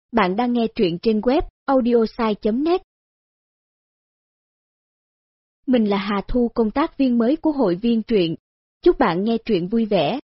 Bạn đang nghe truyện trên web audiosai.net. Mình là Hà Thu, công tác viên mới của hội viên truyện. Chúc bạn nghe truyện vui vẻ.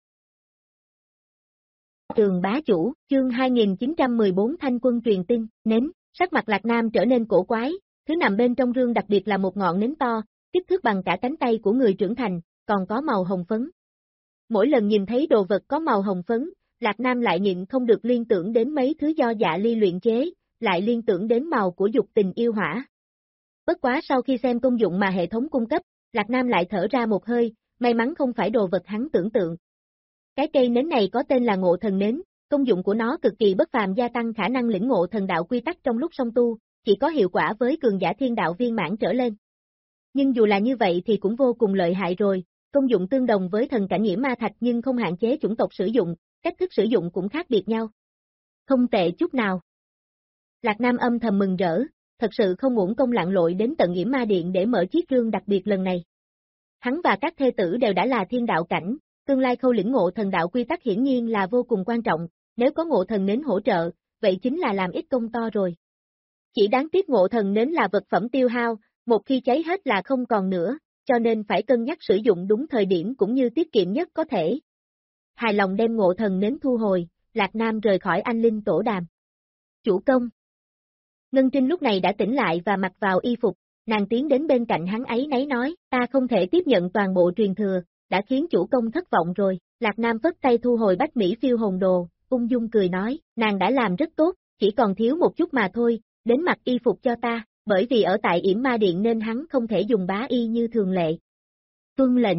Tường bá chủ, chương 2914 Thanh quân truyền tin, nến, sắc mặt Lạc Nam trở nên cổ quái, thứ nằm bên trong rương đặc biệt là một ngọn nến to, kích thước bằng cả cánh tay của người trưởng thành, còn có màu hồng phấn. Mỗi lần nhìn thấy đồ vật có màu hồng phấn, Lạc Nam lại nhịn không được liên tưởng đến mấy thứ do Dạ Ly luyện chế, lại liên tưởng đến màu của dục tình yêu hỏa. Bất quá sau khi xem công dụng mà hệ thống cung cấp, Lạc Nam lại thở ra một hơi, may mắn không phải đồ vật hắn tưởng tượng. Cái cây nến này có tên là Ngộ Thần Nến, công dụng của nó cực kỳ bất phàm, gia tăng khả năng lĩnh ngộ thần đạo quy tắc trong lúc song tu, chỉ có hiệu quả với cường giả thiên đạo viên mãn trở lên. Nhưng dù là như vậy thì cũng vô cùng lợi hại rồi, công dụng tương đồng với thần cảnh nghiễm ma thạch nhưng không hạn chế chủng tộc sử dụng, cách thức sử dụng cũng khác biệt nhau. Không tệ chút nào. Lạc Nam âm thầm mừng rỡ, thật sự không uổng công lặn lội đến tận nghiễm ma điện để mở chiếc rương đặc biệt lần này. Hắn và các thê tử đều đã là thiên đạo cảnh, tương lai khâu lĩnh ngộ thần đạo quy tắc hiển nhiên là vô cùng quan trọng, nếu có ngộ thần nến hỗ trợ, vậy chính là làm ít công to rồi. Chỉ đáng tiếc ngộ thần nến là vật phẩm tiêu hao, một khi cháy hết là không còn nữa, cho nên phải cân nhắc sử dụng đúng thời điểm cũng như tiết kiệm nhất có thể. Hài lòng đem ngộ thần nến thu hồi, Lạc Nam rời khỏi anh linh tổ đàm. Chủ công. Ngân Trinh lúc này đã tỉnh lại và mặc vào y phục, nàng tiến đến bên cạnh hắn ấy nấy nói, ta không thể tiếp nhận toàn bộ truyền thừa, đã khiến chủ công thất vọng rồi. Lạc Nam phất tay thu hồi bách Mỹ phiêu hồn đồ, ung dung cười nói, nàng đã làm rất tốt, chỉ còn thiếu một chút mà thôi, đến mặc y phục cho ta, bởi vì ở tại yểm ma điện nên hắn không thể dùng bá y như thường lệ. Tuân lệnh.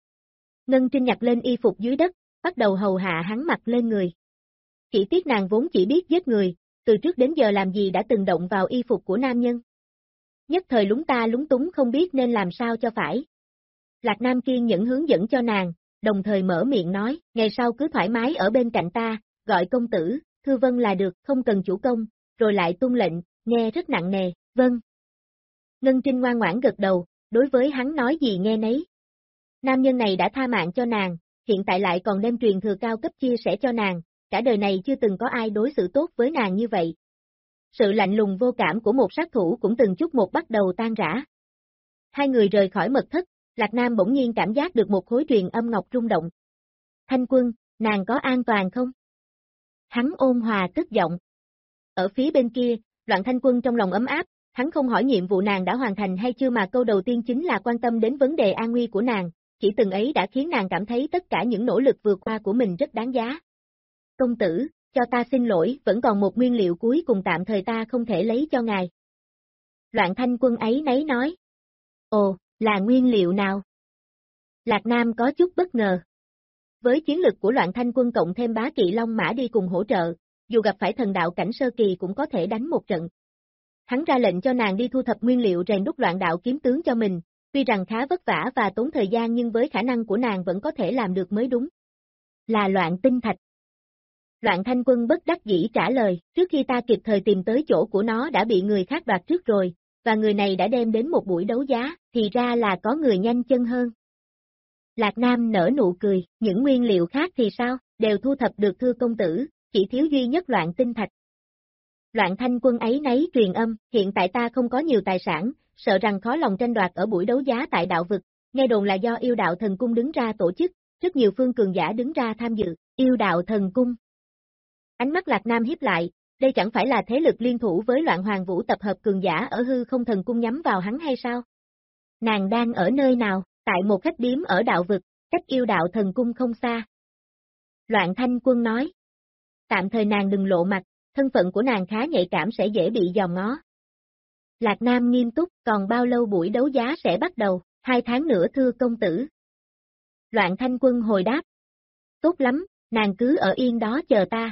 Ngân Trinh nhặt lên y phục dưới đất, bắt đầu hầu hạ hắn mặc lên người. Chỉ tiếc nàng vốn chỉ biết giết người, từ trước đến giờ làm gì đã từng động vào y phục của nam nhân. Nhất thời lúng ta lúng túng không biết nên làm sao cho phải. Lạc Nam kiên nhẫn hướng dẫn cho nàng, đồng thời mở miệng nói, ngày sau cứ thoải mái ở bên cạnh ta, gọi công tử, Thư Vân là được, không cần chủ công, rồi lại tuân lệnh, nghe rất nặng nề, vâng. Ngân Trinh ngoan ngoãn gật đầu, đối với hắn nói gì nghe nấy. Nam nhân này đã tha mạng cho nàng, hiện tại lại còn đem truyền thừa cao cấp chia sẻ cho nàng, cả đời này chưa từng có ai đối xử tốt với nàng như vậy. Sự lạnh lùng vô cảm của một sát thủ cũng từng chút một bắt đầu tan rã. Hai người rời khỏi mật thất, Lạc Nam bỗng nhiên cảm giác được một khối truyền âm ngọc rung động. Thanh quân, nàng có an toàn không? Hắn ôn hòa tức giọng. Ở phía bên kia, Loạn Thanh Quân trong lòng ấm áp, hắn không hỏi nhiệm vụ nàng đã hoàn thành hay chưa mà câu đầu tiên chính là quan tâm đến vấn đề an nguy của nàng, chỉ từng ấy đã khiến nàng cảm thấy tất cả những nỗ lực vượt qua của mình rất đáng giá. Công tử, cho ta xin lỗi, vẫn còn một nguyên liệu cuối cùng tạm thời ta không thể lấy cho ngài. Loạn Thanh Quân ấy nấy nói. Ồ, là nguyên liệu nào? Lạc Nam có chút bất ngờ. Với chiến lực của Loạn Thanh Quân cộng thêm bá kỵ Long Mã đi cùng hỗ trợ, dù gặp phải thần đạo cảnh sơ kỳ cũng có thể đánh một trận. Hắn ra lệnh cho nàng đi thu thập nguyên liệu rèn đúc loạn đạo kiếm tướng cho mình, tuy rằng khá vất vả và tốn thời gian nhưng với khả năng của nàng vẫn có thể làm được mới đúng. Là loạn tinh thạch. Loạn Thanh Quân bất đắc dĩ trả lời, trước khi ta kịp thời tìm tới chỗ của nó đã bị người khác đoạt trước rồi, và người này đã đem đến một buổi đấu giá, thì ra là có người nhanh chân hơn. Lạc Nam nở nụ cười, những nguyên liệu khác thì sao, đều thu thập được thưa công tử, chỉ thiếu duy nhất loạn tinh thạch. Loạn Thanh Quân ấy nấy truyền âm, hiện tại ta không có nhiều tài sản, sợ rằng khó lòng tranh đoạt ở buổi đấu giá tại đạo vực, nghe đồn là do yêu đạo thần cung đứng ra tổ chức, rất nhiều phương cường giả đứng ra tham dự, yêu đạo thần cung. Ánh mắt Lạc Nam hiếp lại, đây chẳng phải là thế lực liên thủ với Loạn Hoàng Vũ tập hợp cường giả ở hư không thần cung nhắm vào hắn hay sao? Nàng đang ở nơi nào? Tại một khách điếm ở đạo vực, cách yêu đạo thần cung không xa. Loạn Thanh Quân nói. Tạm thời nàng đừng lộ mặt, thân phận của nàng khá nhạy cảm sẽ dễ bị dòm ngó. Lạc Nam nghiêm túc, còn bao lâu buổi đấu giá sẽ bắt đầu, 2 tháng nữa thưa công tử. Loạn Thanh Quân hồi đáp. Tốt lắm, nàng cứ ở yên đó chờ ta.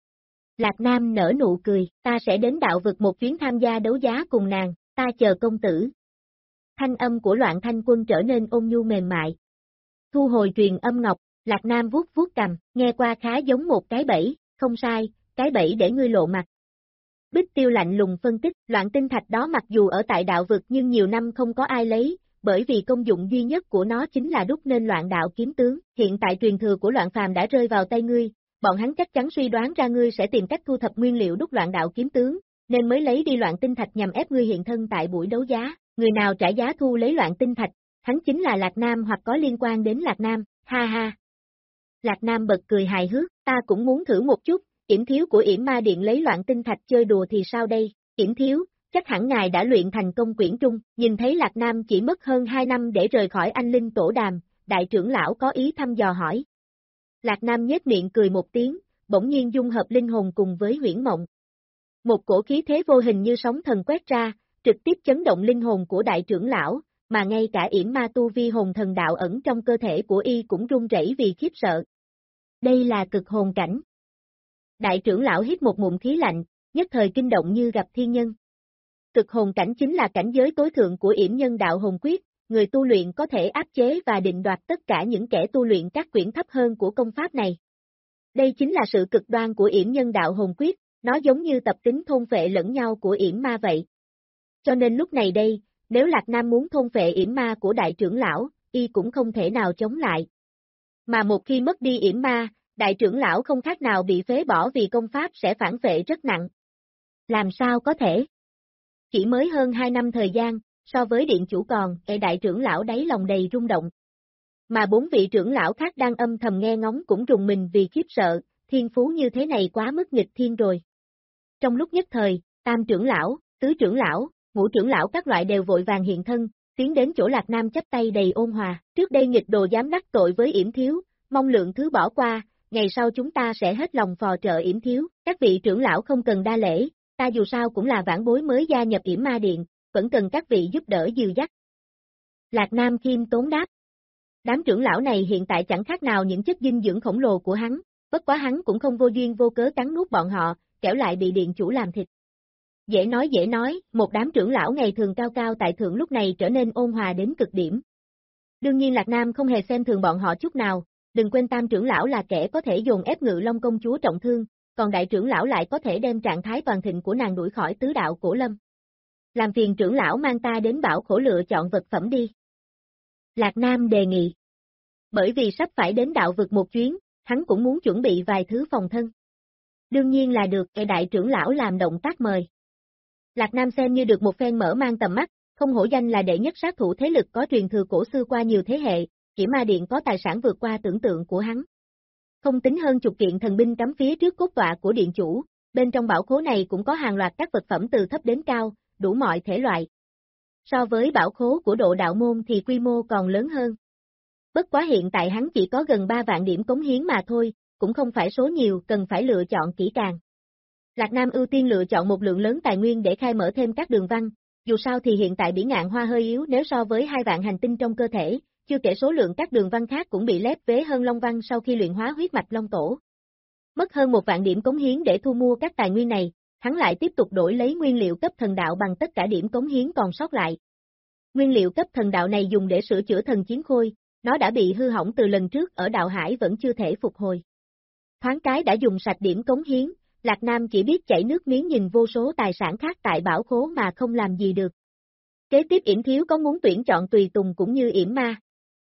Lạc Nam nở nụ cười, ta sẽ đến đạo vực một chuyến tham gia đấu giá cùng nàng, ta chờ công tử. Thanh âm của Loạn Thanh Quân trở nên ôn nhu mềm mại. Thu hồi truyền âm ngọc, Lạc Nam vuốt vuốt cằm, nghe qua khá giống một cái bẫy, không sai, cái bẫy để ngươi lộ mặt. Bích Tiêu lạnh lùng phân tích, loạn tinh thạch đó mặc dù ở tại đạo vực nhưng nhiều năm không có ai lấy, bởi vì công dụng duy nhất của nó chính là đúc nên loạn đạo kiếm tướng, hiện tại truyền thừa của loạn phàm đã rơi vào tay ngươi, bọn hắn chắc chắn suy đoán ra ngươi sẽ tìm cách thu thập nguyên liệu đúc loạn đạo kiếm tướng, nên mới lấy đi loạn tinh thạch nhằm ép ngươi hiện thân tại buổi đấu giá. Người nào trả giá thu lấy loạn tinh thạch, hắn chính là Lạc Nam hoặc có liên quan đến Lạc Nam, ha ha. Lạc Nam bật cười hài hước, ta cũng muốn thử một chút, Yểm Thiếu của Yểm Ma Điện lấy loạn tinh thạch chơi đùa thì sao đây, Yểm Thiếu, chắc hẳn ngài đã luyện thành công quyển trung, nhìn thấy Lạc Nam chỉ mất hơn 2 năm để rời khỏi Anh Linh Tổ Đàm, đại trưởng lão có ý thăm dò hỏi. Lạc Nam nhếch miệng cười một tiếng, bỗng nhiên dung hợp linh hồn cùng với huyễn mộng. Một cổ khí thế vô hình như sóng thần quét ra, trực tiếp chấn động linh hồn của đại trưởng lão, mà ngay cả Yểm Ma tu vi hồn thần đạo ẩn trong cơ thể của y cũng run rẩy vì khiếp sợ. Đây là cực hồn cảnh. Đại trưởng lão hít một ngụm khí lạnh, nhất thời kinh động như gặp thiên nhân. Cực hồn cảnh chính là cảnh giới tối thượng của Yểm Nhân đạo hồn quyết, người tu luyện có thể áp chế và định đoạt tất cả những kẻ tu luyện các quyển thấp hơn của công pháp này. Đây chính là sự cực đoan của Yểm Nhân đạo hồn quyết, nó giống như tập tính thôn phệ lẫn nhau của Yểm Ma vậy. Cho nên lúc này đây, nếu Lạc Nam muốn thôn phệ Yểm Ma của đại trưởng lão, y cũng không thể nào chống lại. Mà một khi mất đi Yểm Ma, đại trưởng lão không khác nào bị phế bỏ vì công pháp sẽ phản phệ rất nặng. Làm sao có thể? Chỉ mới hơn 2 năm thời gian, so với điện chủ còn, đại trưởng lão đáy lòng đầy rung động. Mà 4 vị trưởng lão khác đang âm thầm nghe ngóng cũng rùng mình vì khiếp sợ, thiên phú như thế này quá mức nghịch thiên rồi. Trong lúc nhất thời, tam trưởng lão, tứ trưởng lão, ngũ trưởng lão các loại đều vội vàng hiện thân, tiến đến chỗ Lạc Nam chắp tay đầy ôn hòa. Trước đây nghịch đồ dám đắc tội với Yểm Thiếu, mong lượng thứ bỏ qua, ngày sau chúng ta sẽ hết lòng phò trợ Yểm Thiếu. Các vị trưởng lão không cần đa lễ, ta dù sao cũng là vãn bối mới gia nhập Yểm Ma Điện, vẫn cần các vị giúp đỡ dìu dắt. Lạc Nam khiêm tốn đáp. Đám trưởng lão này hiện tại chẳng khác nào những chất dinh dưỡng khổng lồ của hắn, bất quá hắn cũng không vô duyên vô cớ cắn nuốt bọn họ, kẻo lại bị điện chủ làm thịt. Dễ nói, một đám trưởng lão ngày thường cao cao tại thượng lúc này trở nên ôn hòa đến cực điểm. Đương nhiên Lạc Nam không hề xem thường bọn họ chút nào, đừng quên tam trưởng lão là kẻ có thể dồn ép Ngự Long công chúa trọng thương, còn đại trưởng lão lại có thể đem trạng thái toàn thịnh của nàng đuổi khỏi tứ đạo cổ lâm. Làm phiền trưởng lão mang ta đến Bảo Khổ lựa chọn vật phẩm đi. Lạc Nam đề nghị. Bởi vì sắp phải đến đạo vực một chuyến, hắn cũng muốn chuẩn bị vài thứ phòng thân. Đương nhiên là được, đại trưởng lão làm động tác mời. Lạc Nam xem như được một phen mở mang tầm mắt, không hổ danh là đệ nhất sát thủ thế lực có truyền thừa cổ xưa qua nhiều thế hệ, Yểm Ma Điện có tài sản vượt qua tưởng tượng của hắn. Không tính hơn chục kiện thần binh cắm phía trước cốt tọa của điện chủ, bên trong bảo khố này cũng có hàng loạt các vật phẩm từ thấp đến cao, đủ mọi thể loại. So với bảo khố của Độ Đạo Môn thì quy mô còn lớn hơn. Bất quá hiện tại hắn chỉ có gần 3 vạn điểm cống hiến mà thôi, cũng không phải số nhiều, cần phải lựa chọn kỹ càng. Lạc Nam ưu tiên lựa chọn một lượng lớn tài nguyên để khai mở thêm các đường văn, dù sao thì hiện tại Bỉ Ngạn Hoa hơi yếu nếu so với 2 vạn hành tinh trong cơ thể, chưa kể số lượng các đường văn khác cũng bị lép vế hơn Long Văn sau khi luyện hóa huyết mạch Long Tổ. Mất hơn 1 vạn điểm cống hiến để thu mua các tài nguyên này, hắn lại tiếp tục đổi lấy nguyên liệu cấp thần đạo bằng tất cả điểm cống hiến còn sót lại. Nguyên liệu cấp thần đạo này dùng để sửa chữa thần chiến khôi, nó đã bị hư hỏng từ lần trước ở đạo hải vẫn chưa thể phục hồi. Thoáng cái đã dùng sạch điểm cống hiến, Lạc Nam chỉ biết chảy nước miếng nhìn vô số tài sản khác tại bảo khố mà không làm gì được. Kế tiếp Yểm Thiếu có muốn tuyển chọn tùy tùng cũng như Yểm Ma?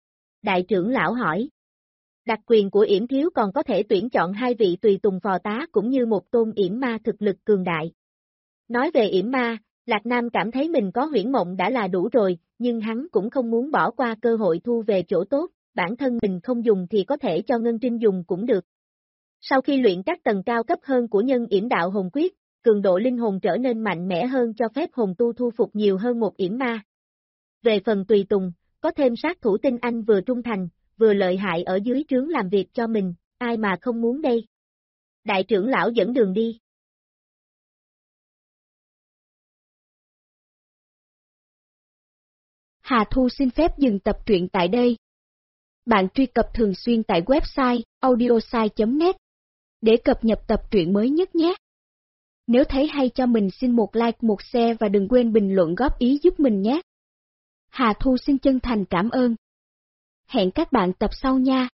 Đại trưởng lão hỏi. Đặc quyền của Yểm Thiếu còn có thể tuyển chọn 2 vị tùy tùng phò tá cũng như một tôn Yểm Ma thực lực cường đại. Nói về Yểm Ma, Lạc Nam cảm thấy mình có huyễn mộng đã là đủ rồi, nhưng hắn cũng không muốn bỏ qua cơ hội thu về chỗ tốt, bản thân mình không dùng thì có thể cho Ngân Trinh dùng cũng được. Sau khi luyện các tầng cao cấp hơn của nhân Yểm đạo hồn quyết, cường độ linh hồn trở nên mạnh mẽ hơn cho phép hồn tu thu phục nhiều hơn một Yểm Ma. Về phần tùy tùng, có thêm sát thủ tinh anh vừa trung thành, vừa lợi hại ở dưới trướng làm việc cho mình, ai mà không muốn đây. Đại trưởng lão dẫn đường đi. Hà Thu xin phép dừng tập truyện tại đây. Bạn truy cập thường xuyên tại website audiosai.net để cập nhật tập truyện mới nhất nhé. Nếu thấy hay cho mình xin một like, một share và đừng quên bình luận góp ý giúp mình nhé. Hà Thu xin chân thành cảm ơn. Hẹn các bạn tập sau nha.